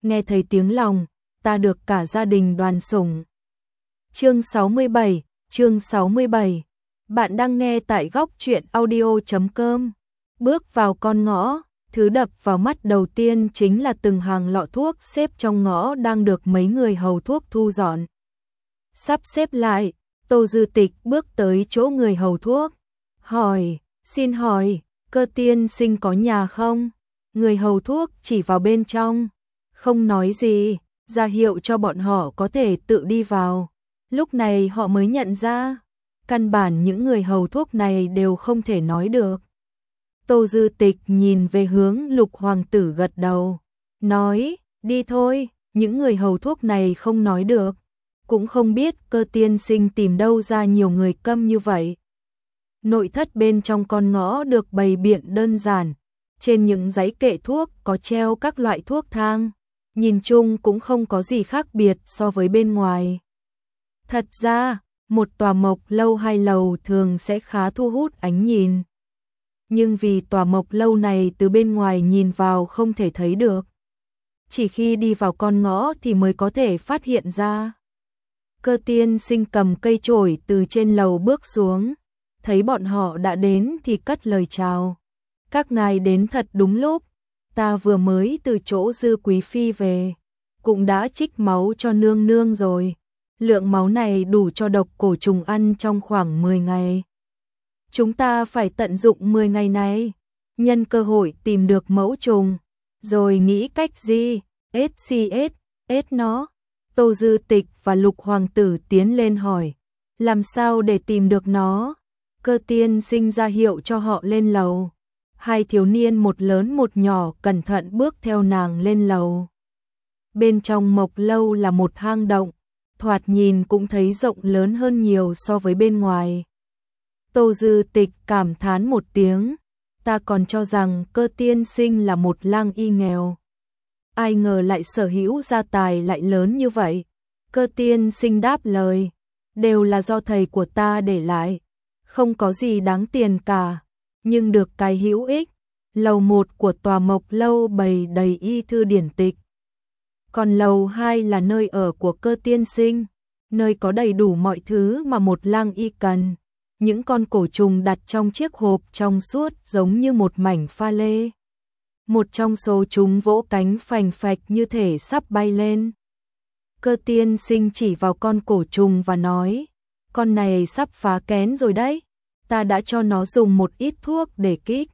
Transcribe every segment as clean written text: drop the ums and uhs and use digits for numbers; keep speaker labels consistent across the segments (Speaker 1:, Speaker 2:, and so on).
Speaker 1: nghe thấy tiếng lòng, ta được cả gia đình đoàn sủng. Chương 67. Bạn đang nghe tại góc truyện audio.com. Bước vào con ngõ, thứ đập vào mắt đầu tiên chính là từng hàng lọ thuốc xếp trong ngõ đang được mấy người hầu thuốc thu dọn. Sắp xếp lại, Tô Dư Tịch bước tới chỗ người hầu thuốc, hỏi, xin hỏi, Cơ tiên sinh có nhà không? Người hầu thuốc chỉ vào bên trong, không nói gì, ra hiệu cho bọn họ có thể tự đi vào. Lúc này họ mới nhận ra, căn bản những người hầu thuốc này đều không thể nói được. Tô Dư Tịch nhìn về hướng Lục Hoàng tử gật đầu, nói, đi thôi, những người hầu thuốc này không nói được, cũng không biết Cơ tiên sinh tìm đâu ra nhiều người câm như vậy. Nội thất bên trong con ngõ được bày biện đơn giản, trên những giấy kệ thuốc có treo các loại thuốc thang, nhìn chung cũng không có gì khác biệt so với bên ngoài. Thật ra, một tòa mộc lâu hai lầu thường sẽ khá thu hút ánh nhìn. Nhưng vì tòa mộc lâu này từ bên ngoài nhìn vào không thể thấy được, chỉ khi đi vào con ngõ thì mới có thể phát hiện ra. Cơ tiên sinh cầm cây chổi từ trên lầu bước xuống, thấy bọn họ đã đến thì cất lời chào. Các ngài đến thật đúng lúc, ta vừa mới từ chỗ Dư quý phi về, cũng đã trích máu cho nương nương rồi. Lượng máu này đủ cho độc cổ trùng ăn trong khoảng 10 ngày. Chúng ta phải tận dụng 10 ngày này, nhân cơ hội tìm được mẫu trùng, rồi nghĩ cách gì, ết nó. Tô Dư Tịch và Lục Hoàng tử tiến lên hỏi, làm sao để tìm được nó? Cơ tiên sinh ra hiệu cho họ lên lầu. Hai thiếu niên một lớn một nhỏ cẩn thận bước theo nàng lên lầu. Bên trong mộc lâu là một hang động, thoạt nhìn cũng thấy rộng lớn hơn nhiều so với bên ngoài. Tô Dư Tịch cảm thán một tiếng, ta còn cho rằng Cơ tiên sinh là một lang y nghèo. Ai ngờ lại sở hữu gia tài lại lớn như vậy. Cơ tiên sinh đáp lời, đều là do thầy của ta để lại, không có gì đáng tiền cả, nhưng được cái hữu ích. Lầu 1 của tòa mộc lâu bày đầy y thư điển tịch, còn lầu 2 là nơi ở của Cơ tiên sinh, nơi có đầy đủ mọi thứ mà một lang y cần. Những con cổ trùng đặt trong chiếc hộp trong suốt giống như một mảnh pha lê. Một trong số chúng vỗ cánh phành phạch như thể sắp bay lên. Cơ tiên sinh chỉ vào con cổ trùng và nói, con này sắp phá kén rồi đấy, ta đã cho nó dùng một ít thuốc để kích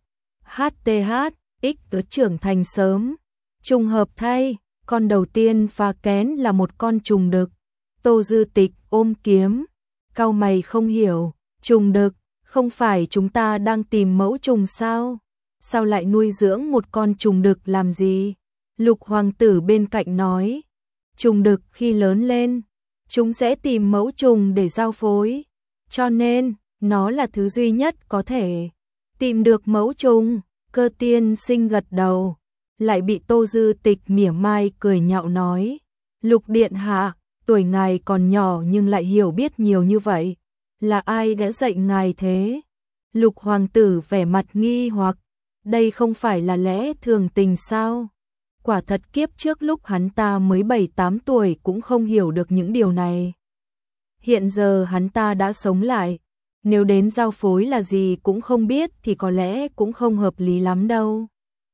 Speaker 1: HTH, trưởng thành sớm. Trùng hợp thay, con đầu tiên phá kén là một con trùng đực. Tô Dư Tịch ôm kiếm, cau mày không hiểu, trùng đực, không phải chúng ta đang tìm mẫu trùng sao? Sao lại nuôi dưỡng một con trùng đực làm gì? Lục Hoàng tử bên cạnh nói, trùng đực khi lớn lên, chúng sẽ tìm mẫu trùng để giao phối, cho nên nó là thứ duy nhất có thể tìm được mẫu trùng. Cơ tiên sinh gật đầu, lại bị Tô Dư Tịch mỉa mai cười nhạo nói, Lục điện hạ, tuổi ngài còn nhỏ nhưng lại hiểu biết nhiều như vậy, là ai đã dạy ngài thế? Lục Hoàng tử vẻ mặt nghi hoặc, đây không phải là lẽ thường tình sao? Quả thật kiếp trước lúc hắn ta mới 7-8 tuổi cũng không hiểu được những điều này. Hiện giờ hắn ta đã sống lại, nếu đến giao phối là gì cũng không biết thì có lẽ cũng không hợp lý lắm đâu.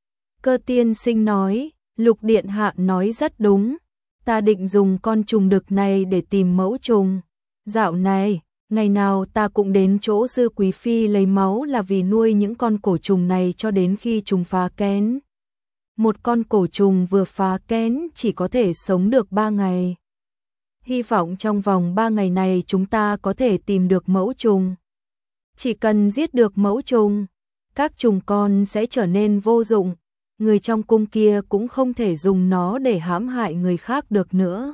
Speaker 1: Cơ tiên sinh nói, Lục điện hạ nói rất đúng, ta định dùng con trùng đực này để tìm mẫu trùng. Dạo này, ngày nào ta cũng đến chỗ Dư quý phi lấy máu là vì nuôi những con cổ trùng này cho đến khi trùng phá kén. Một con cổ trùng vừa phá kén chỉ có thể sống được 3 ngày. Hy vọng trong vòng 3 ngày này chúng ta có thể tìm được mẫu trùng. Chỉ cần giết được mẫu trùng, các trùng con sẽ trở nên vô dụng. Người trong cung kia cũng không thể dùng nó để hãm hại người khác được nữa.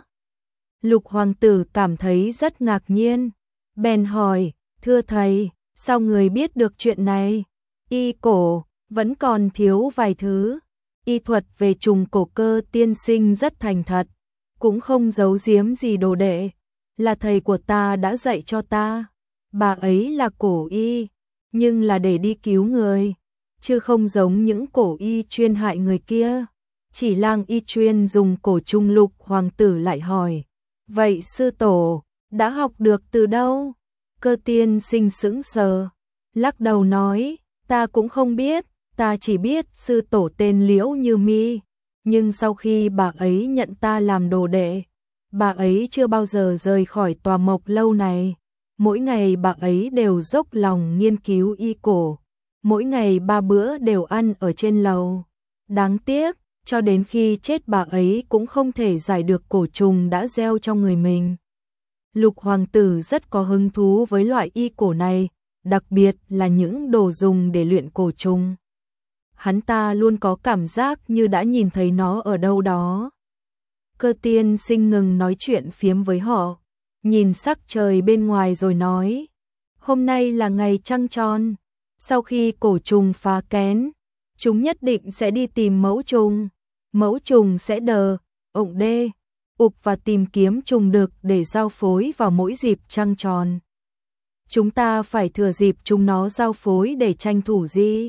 Speaker 1: Lục Hoàng tử cảm thấy rất ngạc nhiên, bèn hỏi, thưa thầy, sao người biết được chuyện này? Y cổ, vẫn còn thiếu vài thứ. Y thuật về trùng cổ Cơ tiên sinh rất thành thật, cũng không giấu giếm gì đồ đệ, là thầy của ta đã dạy cho ta. Bà ấy là cổ y, nhưng là để đi cứu người, chứ không giống những cổ y chuyên hại người kia. Chỉ lang y chuyên dùng cổ trùng. Lục hoàng tử lại hỏi, vậy sư tổ đã học được từ đâu? Cơ tiên sinh sững sờ, lắc đầu nói, ta cũng không biết, ta chỉ biết sư tổ tên Liễu Như Mi, nhưng sau khi bà ấy nhận ta làm đồ đệ, bà ấy chưa bao giờ rời khỏi tòa mộc lâu này. Mỗi ngày bà ấy đều dốc lòng nghiên cứu y cổ, mỗi ngày 3 bữa đều ăn ở trên lầu. Đáng tiếc, cho đến khi chết bà ấy cũng không thể giải được cổ trùng đã gieo trong người mình. Lục hoàng tử rất có hứng thú với loại y cổ này, đặc biệt là những đồ dùng để luyện cổ trùng. Hắn ta luôn có cảm giác như đã nhìn thấy nó ở đâu đó. Cơ tiên sinh ngừng nói chuyện phiếm với họ, nhìn sắc trời bên ngoài rồi nói, hôm nay là ngày trăng tròn, sau khi cổ trùng phá kén, chúng nhất định sẽ đi tìm mẫu trùng sẽ đờ, ộng đê, ục và tìm kiếm trùng đực để giao phối vào mỗi dịp trăng tròn. Chúng ta phải thừa dịp chúng nó giao phối để tranh thủ gì?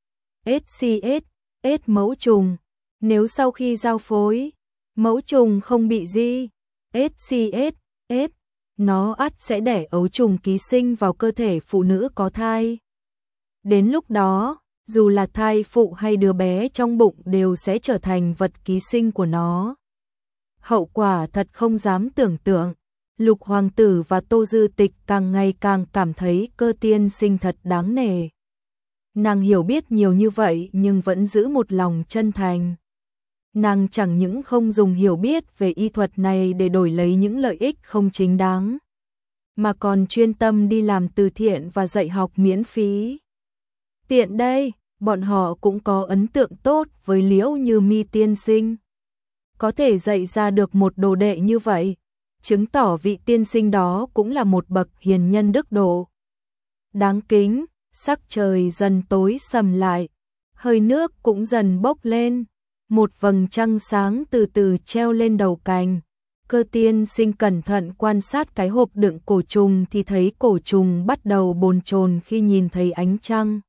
Speaker 1: SCS mẫu trùng, nếu sau khi giao phối, mẫu trùng không bị gì, SCS, nó ắt sẽ đẻ ấu trùng ký sinh vào cơ thể phụ nữ có thai. Đến lúc đó, dù là thai phụ hay đứa bé trong bụng đều sẽ trở thành vật ký sinh của nó. Hậu quả thật không dám tưởng tượng. Lục hoàng tử và Tô Dư Tịch càng ngày càng cảm thấy cơ tiên sinh thật đáng nể. Nàng hiểu biết nhiều như vậy nhưng vẫn giữ một lòng chân thành. Nàng chẳng những không dùng hiểu biết về y thuật này để đổi lấy những lợi ích không chính đáng, mà còn chuyên tâm đi làm từ thiện và dạy học miễn phí. Tiện đây, bọn họ cũng có ấn tượng tốt với Liễu Như Mi tiên sinh. Có thể dạy ra được một đồ đệ như vậy, chứng tỏ vị tiên sinh đó cũng là một bậc hiền nhân đức độ. Đáng kính, sắc trời dần tối sầm lại, hơi nước cũng dần bốc lên, một vầng trăng sáng từ từ treo lên đầu cành. Cơ tiên sinh cẩn thận quan sát cái hộp đựng cổ trùng thì thấy cổ trùng bắt đầu bồn chồn khi nhìn thấy ánh trăng,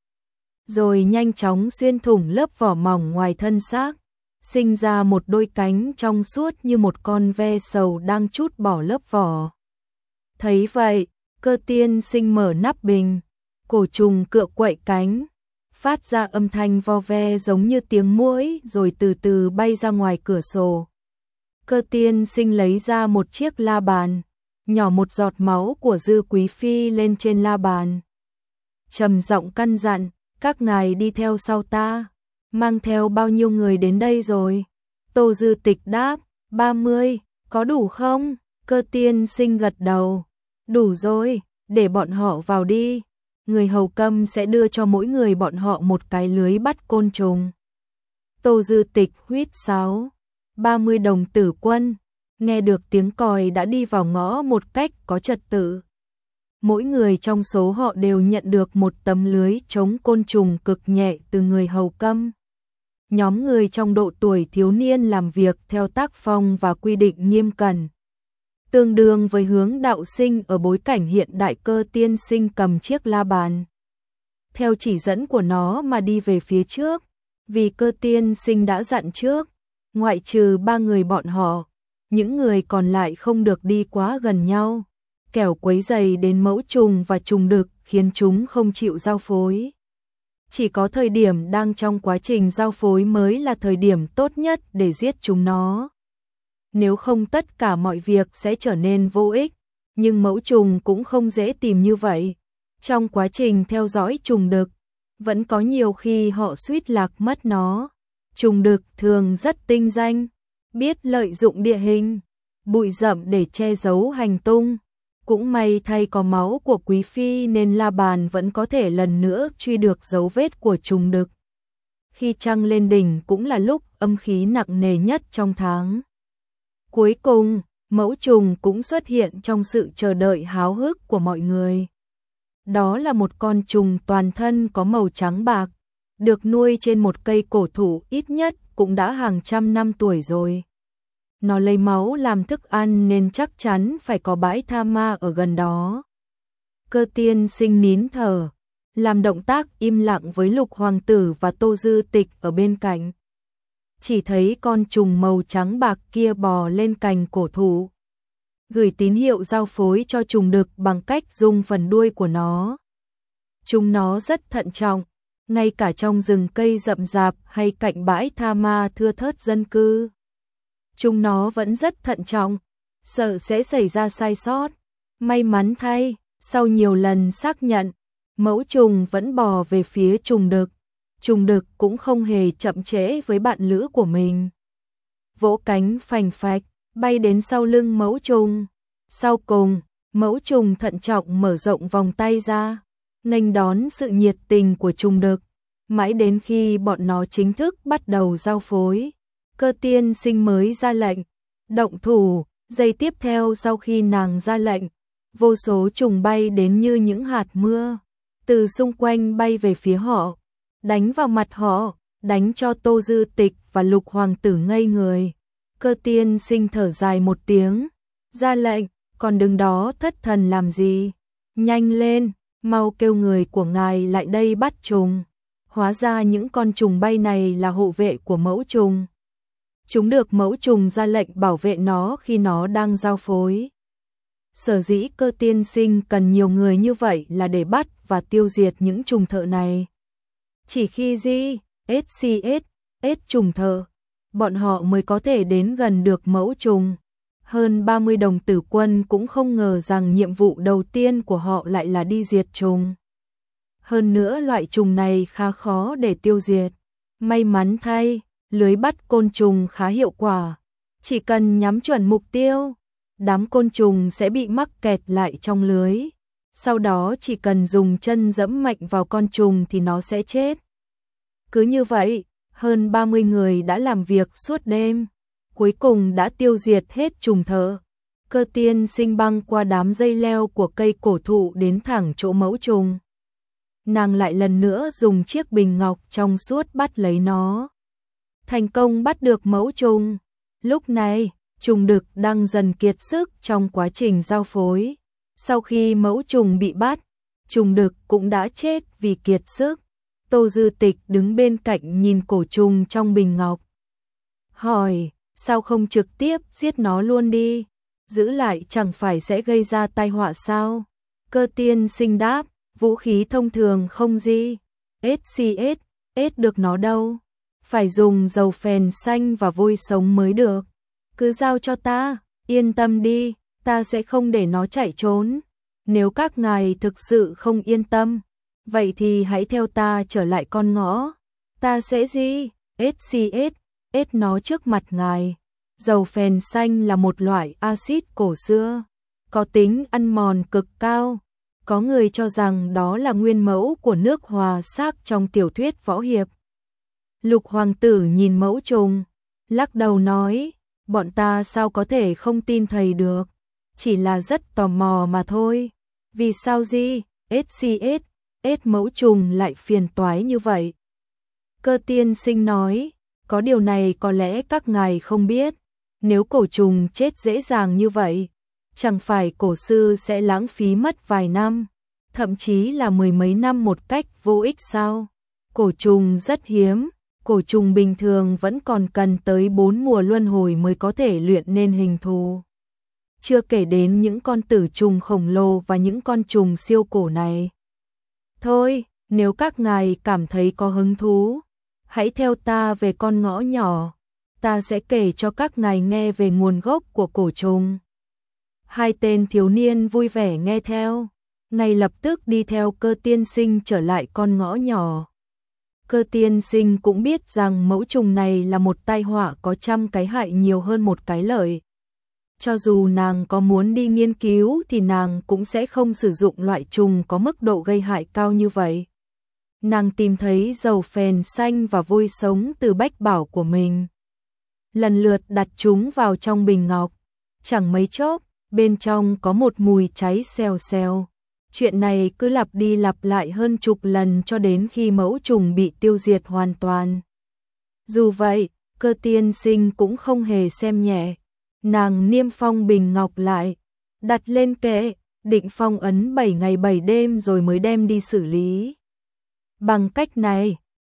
Speaker 1: rồi nhanh chóng xuyên thủng lớp vỏ mỏng ngoài thân xác, sinh ra một đôi cánh trong suốt như một con ve sầu đang trút bỏ lớp vỏ. Thấy vậy, cơ tiên sinh mở nắp bình, cổ trùng cựa quậy cánh, phát ra âm thanh vo ve giống như tiếng muỗi rồi từ từ bay ra ngoài cửa sổ. Cơ tiên sinh lấy ra một chiếc la bàn, nhỏ một giọt máu của Dư Quý Phi lên trên la bàn. Trầm giọng căn dặn, các ngài đi theo sau ta. Mang theo bao nhiêu người đến đây rồi? Tô Dư Tịch đáp, 30, có đủ không? Cơ tiên sinh gật đầu, đủ rồi, để bọn họ vào đi. Người hầu câm sẽ đưa cho mỗi người bọn họ một cái lưới bắt côn trùng. Tô Dư Tịch huýt sáo, 30 đồng tử quân, nghe được tiếng còi đã đi vào ngõ một cách có trật tự. Mỗi người trong số họ đều nhận được một tấm lưới chống côn trùng cực nhẹ từ người hầu câm. Nhóm người trong độ tuổi thiếu niên làm việc theo tác phong và quy định nghiêm cẩn, tương đương với hướng đạo sinh ở bối cảnh hiện đại. Cơ tiên sinh cầm chiếc la bàn, theo chỉ dẫn của nó mà đi về phía trước, vì cơ tiên sinh đã dặn trước, ngoại trừ 3 người bọn họ, những người còn lại không được đi quá gần nhau, kẻo quấy rầy đến mẫu trùng và trùng đực khiến chúng không chịu giao phối. Chỉ có thời điểm đang trong quá trình giao phối mới là thời điểm tốt nhất để giết chúng nó. Nếu không tất cả mọi việc sẽ trở nên vô ích, nhưng mẫu trùng cũng không dễ tìm như vậy. Trong quá trình theo dõi trùng đực, vẫn có nhiều khi họ suýt lạc mất nó. Trùng đực thường rất tinh danh, biết lợi dụng địa hình, bụi rậm để che giấu hành tung. Cũng may thay có máu của Quý Phi nên la bàn vẫn có thể lần nữa truy được dấu vết của trùng đực. Khi trăng lên đỉnh cũng là lúc âm khí nặng nề nhất trong tháng. Cuối cùng, mẫu trùng cũng xuất hiện trong sự chờ đợi háo hức của mọi người. Đó là một con trùng toàn thân có màu trắng bạc, được nuôi trên một cây cổ thụ ít nhất cũng đã hàng trăm năm tuổi rồi. Nó lấy máu làm thức ăn nên chắc chắn phải có bãi tha ma ở gần đó. Cơ tiên sinh nín thở, làm động tác im lặng với Lục hoàng tử và Tô Dư Tịch ở bên cạnh. chỉ thấy con trùng màu trắng bạc kia bò lên cành cổ thụ, gửi tín hiệu giao phối cho trùng đực bằng cách rung phần đuôi của nó. Chúng nó rất thận trọng, ngay cả trong rừng cây rậm rạp hay cạnh bãi tha ma thưa thớt dân cư. Chúng nó vẫn rất thận trọng, sợ sẽ xảy ra sai sót. May mắn thay, sau nhiều lần xác nhận, mẫu trùng vẫn bò về phía trùng đực. Trùng đực cũng không hề chậm trễ với bạn lữ của mình. Vỗ cánh phành phạch, bay đến sau lưng mẫu trùng. Sau cùng, mẫu trùng thận trọng mở rộng vòng tay ra, nghênh đón sự nhiệt tình của trùng đực. Mãi đến khi bọn nó chính thức bắt đầu giao phối, Cơ tiên sinh mới ra lệnh, động thủ. Giây tiếp theo sau khi nàng ra lệnh, vô số trùng bay đến như những hạt mưa, từ xung quanh bay về phía họ, đánh vào mặt họ, đánh cho Tô Dư Tịch và Lục Hoàng tử ngây người. Cơ tiên sinh thở dài một tiếng, ra lệnh, còn đứng đó thất thần làm gì? Nhanh lên, mau kêu người của ngài lại đây bắt trùng. Hóa ra những con trùng bay này là hộ vệ của mẫu trùng. Chúng được mẫu trùng ra lệnh bảo vệ nó khi nó đang giao phối. Sở dĩ Cơ tiên sinh cần nhiều người như vậy là để bắt và tiêu diệt những trùng thợ này. Chỉ khi SCS trùng thợ, bọn họ mới có thể đến gần được mẫu trùng. Hơn 30 đồng tử quân cũng không ngờ rằng nhiệm vụ đầu tiên của họ lại là đi diệt trùng. Hơn nữa loại trùng này khá khó để tiêu diệt. May mắn thay, lưới bắt côn trùng khá hiệu quả. Chỉ cần nhắm chuẩn mục tiêu, đám côn trùng sẽ bị mắc kẹt lại trong lưới. Sau đó chỉ cần dùng chân giẫm mạnh vào con trùng thì nó sẽ chết. Cứ như vậy, hơn 30 người đã làm việc suốt đêm, cuối cùng đã tiêu diệt hết trùng thợ. Cơ tiên sinh băng qua đám dây leo của cây cổ thụ đến thẳng chỗ mẫu trùng. Nàng lại lần nữa dùng chiếc bình ngọc trong suốt bắt lấy nó. Thành công bắt được mẫu trùng. Lúc này, trùng đực đang dần kiệt sức trong quá trình giao phối. Sau khi mẫu trùng bị bắt, trùng đực cũng đã chết vì kiệt sức. Tô Dư Tịch đứng bên cạnh nhìn cổ trùng trong bình ngọc. Hỏi, sao không trực tiếp giết nó luôn đi? Giữ lại chẳng phải sẽ gây ra tai họa sao? Cơ tiên sinh đáp, vũ khí thông thường không gì. SCS được nó đâu. Phải dùng dầu phèn xanh và vôi sống mới được. Cứ giao cho ta, yên tâm đi, ta sẽ không để nó chạy trốn. Nếu các ngài thực sự không yên tâm, vậy thì hãy theo ta trở lại con ngõ. Ta sẽ SCS nó trước mặt ngài. Dầu phèn xanh là một loại axit cổ xưa, có tính ăn mòn cực cao. Có người cho rằng đó là nguyên mẫu của nước hòa xác trong tiểu thuyết võ hiệp. Lục Hoàng tử nhìn mẫu trùng, lắc đầu nói, bọn ta sao có thể không tin thầy được, chỉ là rất tò mò mà thôi. Vì sao SCS mẫu trùng lại phiền toái như vậy? Cơ tiên sinh nói, có điều này có lẽ các ngài không biết, nếu cổ trùng chết dễ dàng như vậy, chẳng phải cổ sư sẽ lãng phí mất vài năm, thậm chí là mười mấy năm một cách vô ích sao? Cổ trùng rất hiếm, cổ trùng bình thường vẫn còn cần tới 4 mùa luân hồi mới có thể luyện nên hình thù. Chưa kể đến những con tử trùng khổng lồ và những con trùng siêu cổ này. Thôi, nếu các ngài cảm thấy có hứng thú, hãy theo ta về con ngõ nhỏ, ta sẽ kể cho các ngài nghe về nguồn gốc của cổ trùng. Hai tên thiếu niên vui vẻ nghe theo, ngay lập tức đi theo Cơ tiên sinh trở lại con ngõ nhỏ. Cơ tiên sinh cũng biết rằng mẫu trùng này là một tai họa có trăm cái hại nhiều hơn một cái lợi. Cho dù nàng có muốn đi nghiên cứu thì nàng cũng sẽ không sử dụng loại trùng có mức độ gây hại cao như vậy. Nàng tìm thấy dầu phèn xanh và vôi sống từ bách bảo của mình. Lần lượt đặt chúng vào trong bình ngọc. Chẳng mấy chốc, bên trong có một mùi cháy xèo xèo. Chuyện này cứ lặp đi lặp lại hơn chục lần cho đến khi mẫu trùng bị tiêu diệt hoàn toàn. Dù vậy, Cơ tiên sinh cũng không hề xem nhẹ. Nàng niêm phong bình ngọc lại, đặt lên kệ, định phong ấn 7 ngày 7 đêm rồi mới đem đi xử lý. Bằng cách này,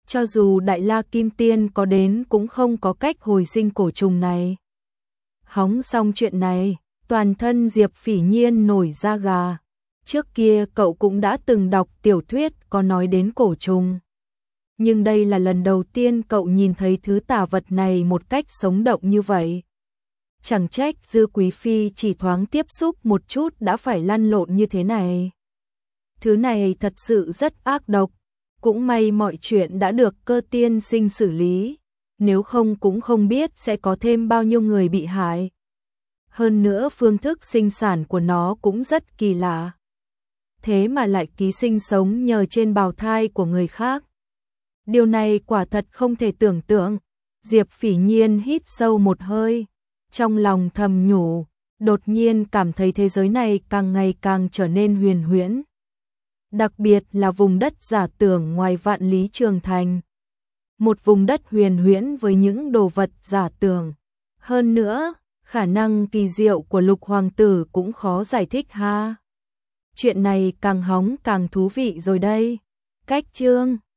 Speaker 1: Cho dù Đại La Kim Tiên có đến cũng không có cách hồi sinh cổ trùng này. Hóng xong chuyện này, toàn thân Diệp Phỉ Nhiên nổi da gà. Trước kia cậu cũng đã từng đọc tiểu thuyết có nói đến cổ trùng. Nhưng đây là lần đầu tiên cậu nhìn thấy thứ tà vật này một cách sống động như vậy. Chẳng trách Dư Quý Phi chỉ thoáng tiếp xúc một chút đã phải lăn lộn như thế này. Thứ này thật sự rất ác độc. Cũng may mọi chuyện đã được Cơ tiên sinh xử lý. Nếu không cũng không biết sẽ có thêm bao nhiêu người bị hại. Hơn nữa phương thức sinh sản của nó cũng rất kỳ lạ. Thế mà lại ký sinh sống nhờ trên bào thai của người khác. Điều này quả thật không thể tưởng tượng. Diệp Phỉ Nhiên hít sâu một hơi, trong lòng thầm nhủ, đột nhiên cảm thấy thế giới này càng ngày càng trở nên huyền huyễn. Đặc biệt là vùng đất giả tưởng ngoài Vạn Lý Trường Thành. Một vùng đất huyền huyễn với những đồ vật giả tưởng. Hơn nữa, khả năng kỳ diệu của Lục Hoàng tử cũng khó giải thích ha. Chuyện này càng hóng càng thú vị rồi đây. Cách chương